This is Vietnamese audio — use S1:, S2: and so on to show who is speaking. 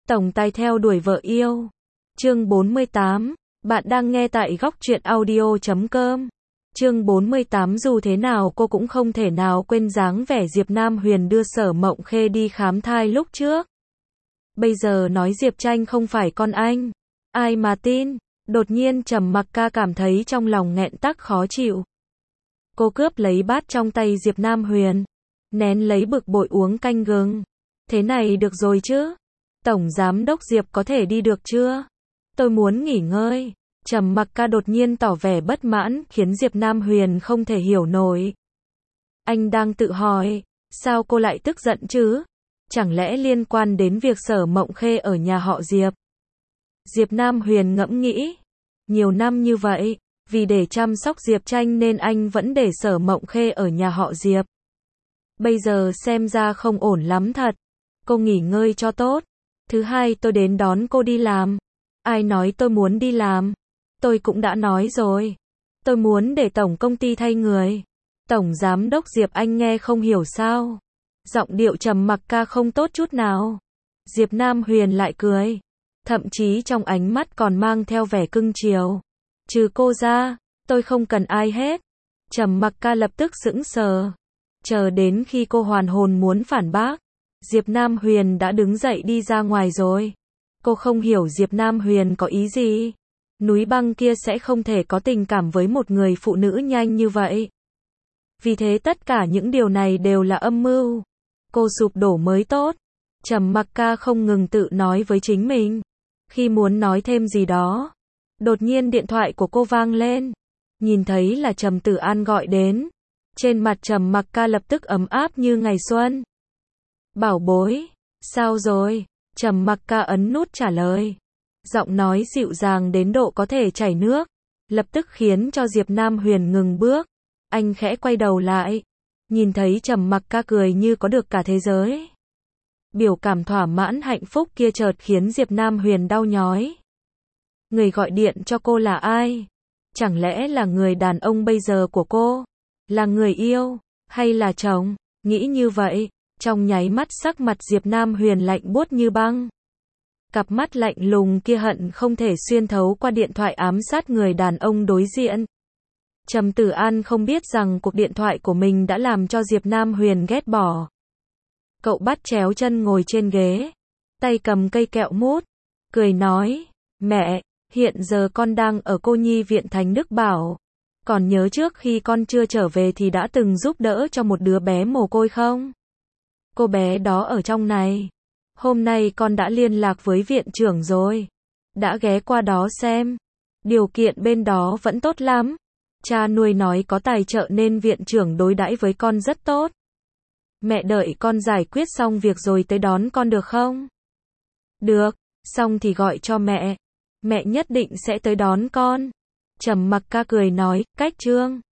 S1: Tổng tài theo đuổi vợ yêu. Chương 48. Bạn đang nghe tại góc truyện audio.com. Chương 48. Dù thế nào cô cũng không thể nào quên dáng vẻ Diệp Nam Huyền đưa Sở Mộng Khê đi khám thai lúc trước. Bây giờ nói Diệp Tranh không phải con anh, ai mà tin. Đột nhiên Trầm Mặc Ca cảm thấy trong lòng nghẹn tắc khó chịu. Cô cướp lấy bát trong tay Diệp Nam Huyền, nén lấy bực bội uống canh gừng. Thế này được rồi chứ? Tổng giám đốc Diệp có thể đi được chưa? Tôi muốn nghỉ ngơi. Trầm Mặc Ca đột nhiên tỏ vẻ bất mãn, khiến Diệp Nam Huyền không thể hiểu nổi. Anh đang tự hỏi, sao cô lại tức giận chứ? Chẳng lẽ liên quan đến việc Sở Mộng Khê ở nhà họ Diệp? Diệp Nam Huyền ngẫm nghĩ. Nhiều năm như vậy, vì để chăm sóc Diệp Tranh nên anh vẫn để Sở Mộng Khê ở nhà họ Diệp. Bây giờ xem ra không ổn lắm thật. Cô nghỉ ngơi cho tốt. Thứ hai tôi đến đón cô đi làm. Ai nói tôi muốn đi làm? Tôi cũng đã nói rồi. Tôi muốn để tổng công ty thay người. Tổng giám đốc Diệp anh nghe không hiểu sao? Giọng điệu Trầm Mặc Ca không tốt chút nào. Diệp Nam Huyền lại cười. Thậm chí trong ánh mắt còn mang theo vẻ cưng chiều. Trừ cô ra, tôi không cần ai hết. Trầm Mặc Ca lập tức sững sờ. Chờ đến khi cô hoàn hồn muốn phản bác, Diệp Nam Huyền đã đứng dậy đi ra ngoài rồi. Cô không hiểu Diệp Nam Huyền có ý gì. Núi băng kia sẽ không thể có tình cảm với một người phụ nữ nhanh như vậy. Vì thế tất cả những điều này đều là âm mưu. Cô sụp đổ mới tốt. Trầm Mặc Ca không ngừng tự nói với chính mình. Khi muốn nói thêm gì đó, đột nhiên điện thoại của cô vang lên. Nhìn thấy là Trầm Tử An gọi đến. Trên mặt Trầm Mặc Ca lập tức ấm áp như ngày xuân. Bảo bối, sao rồi? Trầm Mặc Ca ấn nút trả lời. Giọng nói dịu dàng đến độ có thể chảy nước, lập tức khiến cho Diệp Nam Huyền ngừng bước. Anh khẽ quay đầu lại, nhìn thấy Trầm Mặc Ca cười như có được cả thế giới. Biểu cảm thỏa mãn hạnh phúc kia chợt khiến Diệp Nam Huyền đau nhói. Người gọi điện cho cô là ai? Chẳng lẽ là người đàn ông bây giờ của cô? Là người yêu, hay là chồng? Nghĩ như vậy, trong nháy mắt sắc mặt Diệp Nam Huyền lạnh buốt như băng. Cặp mắt lạnh lùng kia hận không thể xuyên thấu qua điện thoại ám sát người đàn ông đối diện. Trầm Tử An không biết rằng cuộc điện thoại của mình đã làm cho Diệp Nam Huyền ghét bỏ. Cậu bắt chéo chân ngồi trên ghế, tay cầm cây kẹo mút, cười nói, mẹ, hiện giờ con đang ở cô nhi viện Thánh Đức Bảo. Còn nhớ trước khi con chưa trở về thì đã từng giúp đỡ cho một đứa bé mồ côi không? Cô bé đó ở trong này. Hôm nay con đã liên lạc với viện trưởng rồi. Đã ghé qua đó xem. Điều kiện bên đó vẫn tốt lắm. Cha nuôi nói có tài trợ nên viện trưởng đối đãi với con rất tốt. Mẹ đợi con giải quyết xong việc rồi tới đón con được không? Được, xong thì gọi cho mẹ. Mẹ nhất định sẽ tới đón con. Trầm Mặc Ca cười nói, cách Trương.